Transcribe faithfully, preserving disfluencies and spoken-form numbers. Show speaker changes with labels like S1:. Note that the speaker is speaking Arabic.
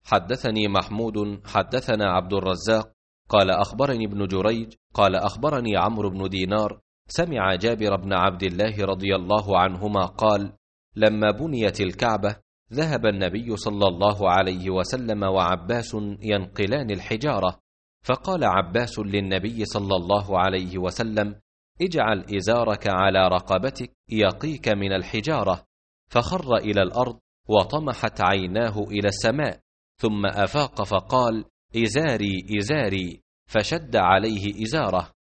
S1: حدثني محمود حدثنا عبد الرزاق قال أخبرني ابن جريج قال أخبرني عمرو بن دينار سمع جابر بن عبد الله رضي الله عنهما قال: لما بنيت الكعبة ذهب النبي صلى الله عليه وسلم وعباس ينقلان الحجارة، فقال عباس للنبي صلى الله عليه وسلم: اجعل إزارك على رقبتك يقيك من الحجارة، فخر إلى الأرض وطمحت عيناه إلى السماء، ثم أفاق فقال: إزاري إزاري، فشد عليه إزاره،